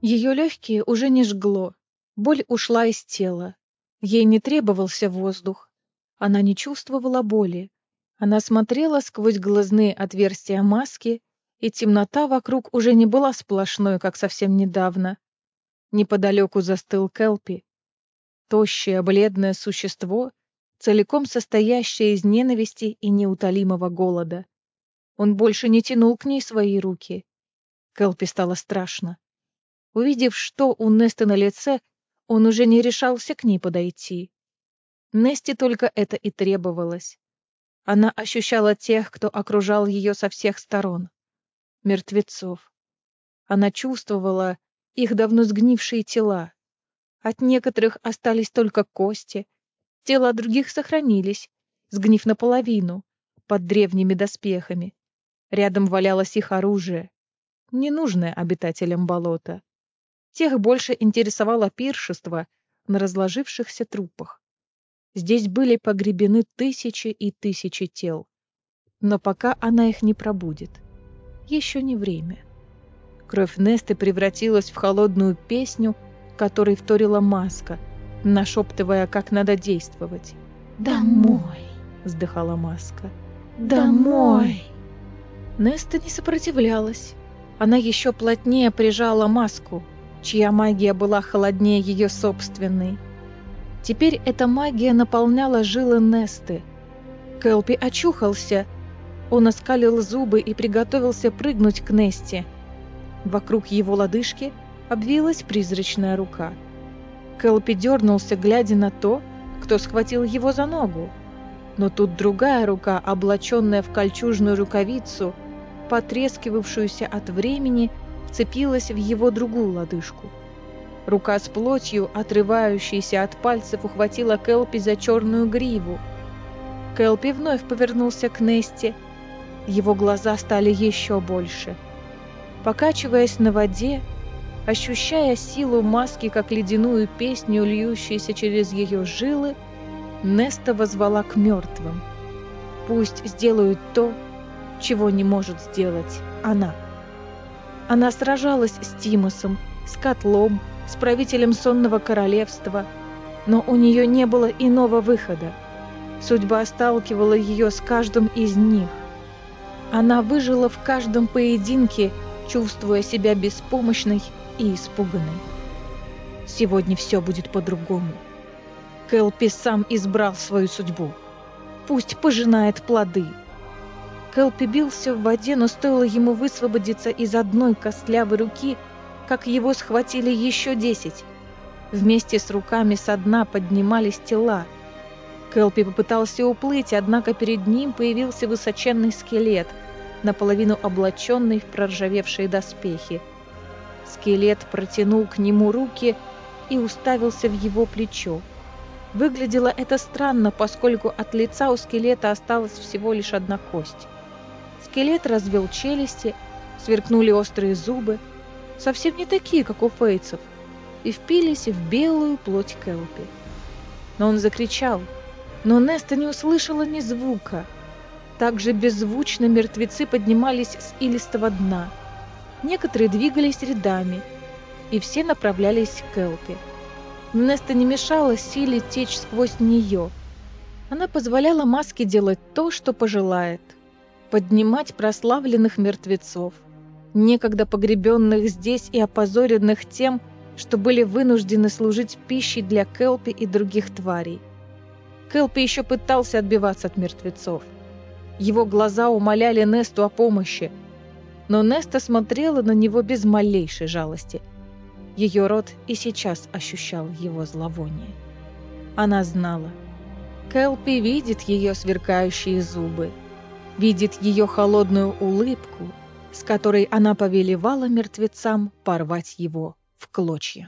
Ее легкие уже не жгло, боль ушла из тела. Ей не требовался воздух. Она не чувствовала боли. Она смотрела сквозь глазные отверстия маски, и темнота вокруг уже не была сплошной, как совсем недавно. Неподалеку застыл Келпи. Тощее, бледное существо, целиком состоящее из ненависти и неутолимого голода. Он больше не тянул к ней свои руки. Келпи стало страшно. Увидев, что у Несты на лице, он уже не решался к ней подойти. Несте только это и требовалось. Она ощущала тех, кто окружал ее со всех сторон. Мертвецов. Она чувствовала их давно сгнившие тела. От некоторых остались только кости, тела других сохранились, сгнив наполовину, под древними доспехами. Рядом валялось их оружие, ненужное обитателям болота. Тех больше интересовало пиршество на разложившихся трупах. Здесь были погребены тысячи и тысячи тел. Но пока она их не пробудит. Еще не время. Кровь Несты превратилась в холодную песню, которой вторила маска, нашептывая, как надо действовать. «Домой!» — вздыхала маска. «Домой!» Неста не сопротивлялась. Она еще плотнее прижала маску, чья магия была холоднее ее собственной. Теперь эта магия наполняла жилы Несты. Келпи очухался. Он оскалил зубы и приготовился прыгнуть к Несте. Вокруг его лодыжки обвилась призрачная рука. Келпи дернулся, глядя на то, кто схватил его за ногу. Но тут другая рука, облаченная в кольчужную рукавицу, потрескивавшуюся от времени, вцепилась в его другую лодыжку. Рука с плотью, отрывающаяся от пальцев, ухватила Келпи за черную гриву. Келпи вновь повернулся к Несте. Его глаза стали еще больше. Покачиваясь на воде, ощущая силу маски, как ледяную песню, льющуюся через ее жилы, Неста воззвала к мертвым. Пусть сделают то, чего не может сделать она. Она сражалась с Тимосом, с Котлом, с правителем Сонного Королевства, но у нее не было иного выхода. Судьба сталкивала ее с каждым из них. Она выжила в каждом поединке, чувствуя себя беспомощной и испуганной. Сегодня все будет по-другому. Келпи сам избрал свою судьбу. Пусть пожинает плоды. Келпи бился в воде, но стоило ему высвободиться из одной костлявой руки, как его схватили еще 10. Вместе с руками со дна поднимались тела. Келпи попытался уплыть, однако перед ним появился высоченный скелет, наполовину облаченный в проржавевшие доспехи. Скелет протянул к нему руки и уставился в его плечо. Выглядело это странно, поскольку от лица у скелета осталась всего лишь одна кость. Скелет развел челюсти, сверкнули острые зубы, совсем не такие, как у фейцев, и впились в белую плоть Келпи. Но он закричал, но Неста не услышала ни звука. Так же беззвучно мертвецы поднимались с илистого дна. Некоторые двигались рядами, и все направлялись к Келпи. Неста не мешала силе течь сквозь нее. Она позволяла маске делать то, что пожелает. Поднимать прославленных мертвецов, некогда погребенных здесь и опозоренных тем, что были вынуждены служить пищей для Келпи и других тварей. Келпи еще пытался отбиваться от мертвецов. Его глаза умоляли Несту о помощи, но Неста смотрела на него без малейшей жалости. Ее рот и сейчас ощущал его зловоние. Она знала. Келпи видит ее сверкающие зубы, видит ее холодную улыбку, с которой она повелевала мертвецам порвать его в клочья.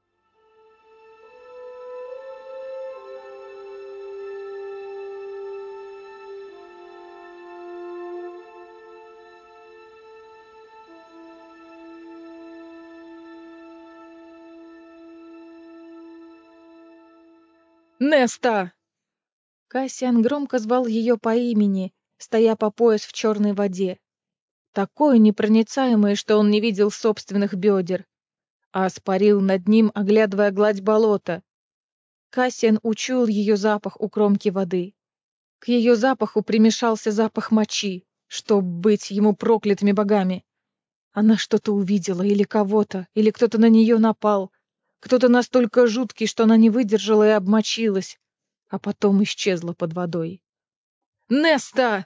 «Неста!» Кассиан громко звал ее по имени, стоя по пояс в черной воде. Такой непроницаемый, что он не видел собственных бедер. Ас парил над ним, оглядывая гладь болота. Кассиан учуял ее запах у кромки воды. К ее запаху примешался запах мочи, чтоб быть ему проклятыми богами. Она что-то увидела, или кого-то, или кто-то на нее напал. Кто-то настолько жуткий, что она не выдержала и обмочилась, а потом исчезла под водой. «Неста!»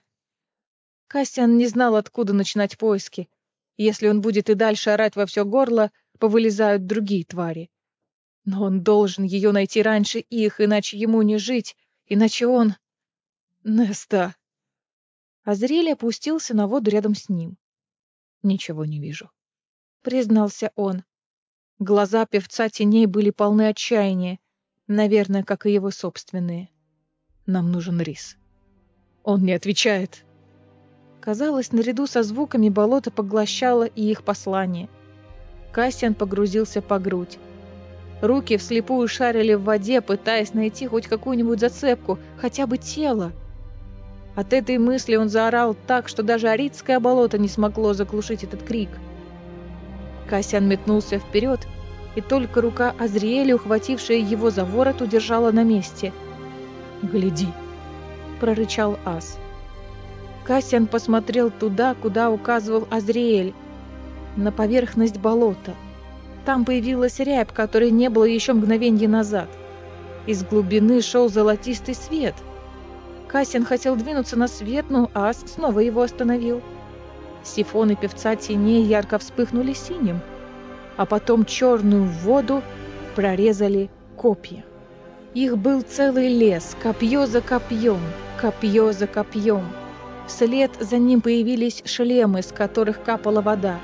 Кассиан не знал, откуда начинать поиски. Если он будет и дальше орать во все горло, повылезают другие твари. Но он должен ее найти раньше их, иначе ему не жить, иначе он... Неста! Азриэль опустился на воду рядом с ним. «Ничего не вижу», — признался он. Глаза певца теней были полны отчаяния, наверное, как и его собственные. «Нам нужен рис». Он не отвечает. Казалось, наряду со звуками болото поглощало и их послание. Кассиан погрузился по грудь. Руки вслепую шарили в воде, пытаясь найти хоть какую-нибудь зацепку, хотя бы тело. От этой мысли он заорал так, что даже аридское болото не смогло заглушить этот крик. Кассиан метнулся вперед, и только рука Азриэля, ухватившая его за ворот, удержала на месте. «Гляди!» — прорычал Ас. Кассиан посмотрел туда, куда указывал Азриэль, на поверхность болота. Там появилась рябь, которой не было еще мгновенье назад. Из глубины шел золотистый свет. Кассиан хотел двинуться на свет, но Ас снова его остановил. Сифоны певца теней ярко вспыхнули синим, а потом черную воду прорезали копья. Их был целый лес, копье за копьем, копье за копьем. Вслед за ним появились шлемы, с которых капала вода.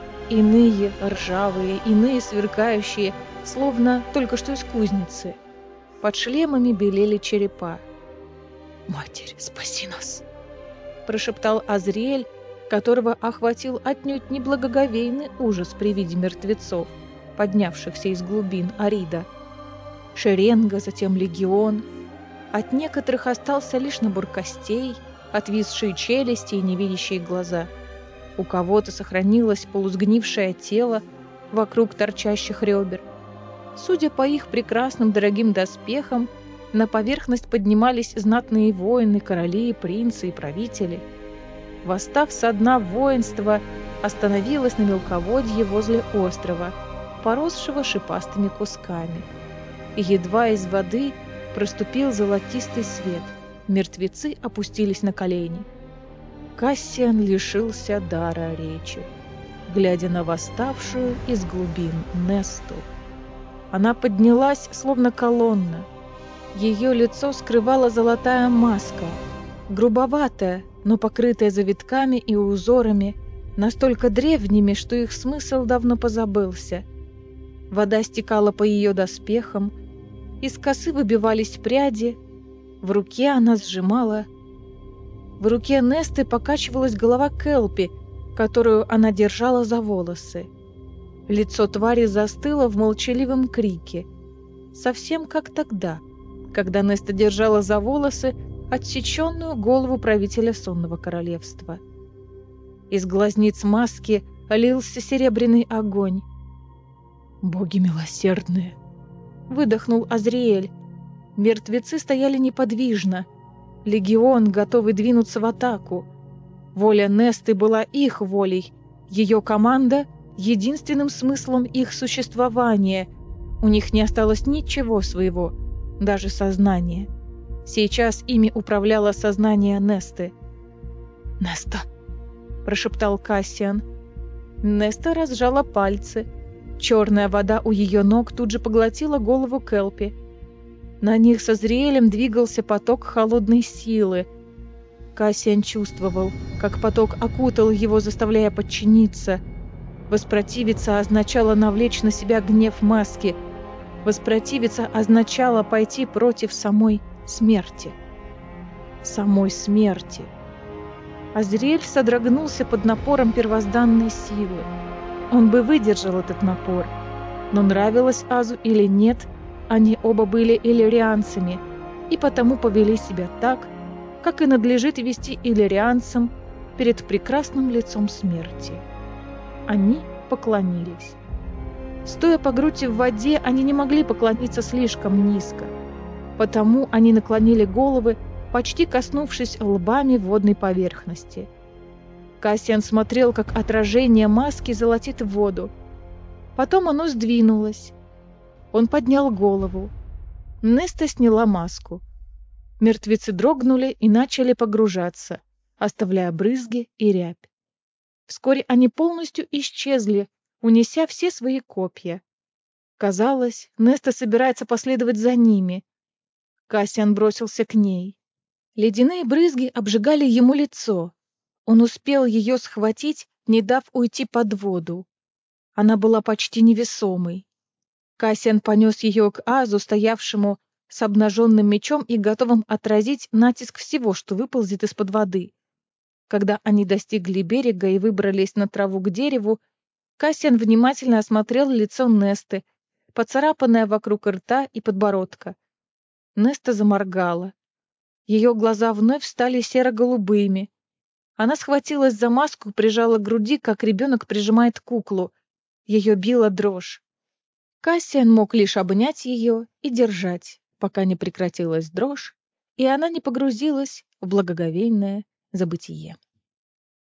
Иные ржавые, иные сверкающие, словно только что из кузницы. Под шлемами белели черепа. «Матерь, спаси нас!» — прошептал Азриэль, которого охватил отнюдь не благоговейный ужас при виде мертвецов, поднявшихся из глубин Арида. Шеренга, затем легион. От некоторых остался лишь набор костей, отвисшие челюсти и невидящие глаза. У кого-то сохранилось полусгнившее тело вокруг торчащих ребер. Судя по их прекрасным дорогим доспехам, на поверхность поднимались знатные воины, короли, принцы и правители. Восстав со дна воинства, остановилось на мелководье возле острова, поросшего шипастыми кусками. И едва из воды проступил золотистый свет. Мертвецы опустились на колени. Кассиан лишился дара речи, глядя на восставшую из глубин Несту. Она поднялась, словно колонна. Ее лицо скрывала золотая маска, грубоватая, но покрытая завитками и узорами, настолько древними, что их смысл давно позабылся. Вода стекала по ее доспехам, из косы выбивались пряди, в руке она сжимала... В руке Несты покачивалась голова Келпи, которую она держала за волосы. Лицо твари застыло в молчаливом крике, совсем как тогда, когда Неста держала за волосы отсеченную голову правителя сонного королевства. Из глазниц маски лился серебряный огонь. «Боги милосердные!» — выдохнул Азриэль. Мертвецы стояли неподвижно. Легион, готовый двинуться в атаку. Воля Несты была их волей, ее команда — единственным смыслом их существования. У них не осталось ничего своего, даже сознания. Сейчас ими управляло сознание Несты. «Неста!» — прошептал Кассиан. Неста разжала пальцы. Черная вода у ее ног тут же поглотила голову Келпи. На них со Азриэлем двигался поток холодной силы. Кассиан чувствовал, как поток окутал его, заставляя подчиниться. Воспротивиться означало навлечь на себя гнев маски. Воспротивиться означало пойти против самой смерти. Самой смерти. Азриэль содрогнулся под напором первозданной силы. Он бы выдержал этот напор. Но нравилось Азу или нет, они оба были иллирианцами и потому повели себя так, как и надлежит вести иллирианцам перед прекрасным лицом смерти. Они поклонились. Стоя по грудь в воде, они не могли поклониться слишком низко. Потому они наклонили головы, почти коснувшись лбами водной поверхности. Кассиан смотрел, как отражение маски золотит воду. Потом оно сдвинулось. Он поднял голову. Неста сняла маску. Мертвецы дрогнули и начали погружаться, оставляя брызги и рябь. Вскоре они полностью исчезли, унеся все свои копья. Казалось, Неста собирается последовать за ними. Кассиан бросился к ней. Ледяные брызги обжигали ему лицо. Он успел ее схватить, не дав уйти под воду. Она была почти невесомой. Кассиан понес ее к Азу, стоявшему с обнаженным мечом и готовым отразить натиск всего, что выползет из-под воды. Когда они достигли берега и выбрались на траву к дереву, Кассиан внимательно осмотрел лицо Несты, поцарапанное вокруг рта и подбородка. Неста заморгала. Ее глаза вновь стали серо-голубыми. Она схватилась за маску, прижала к груди, как ребенок прижимает куклу. Ее била дрожь. Кассиан мог лишь обнять ее и держать, пока не прекратилась дрожь, и она не погрузилась в благоговейное забытие.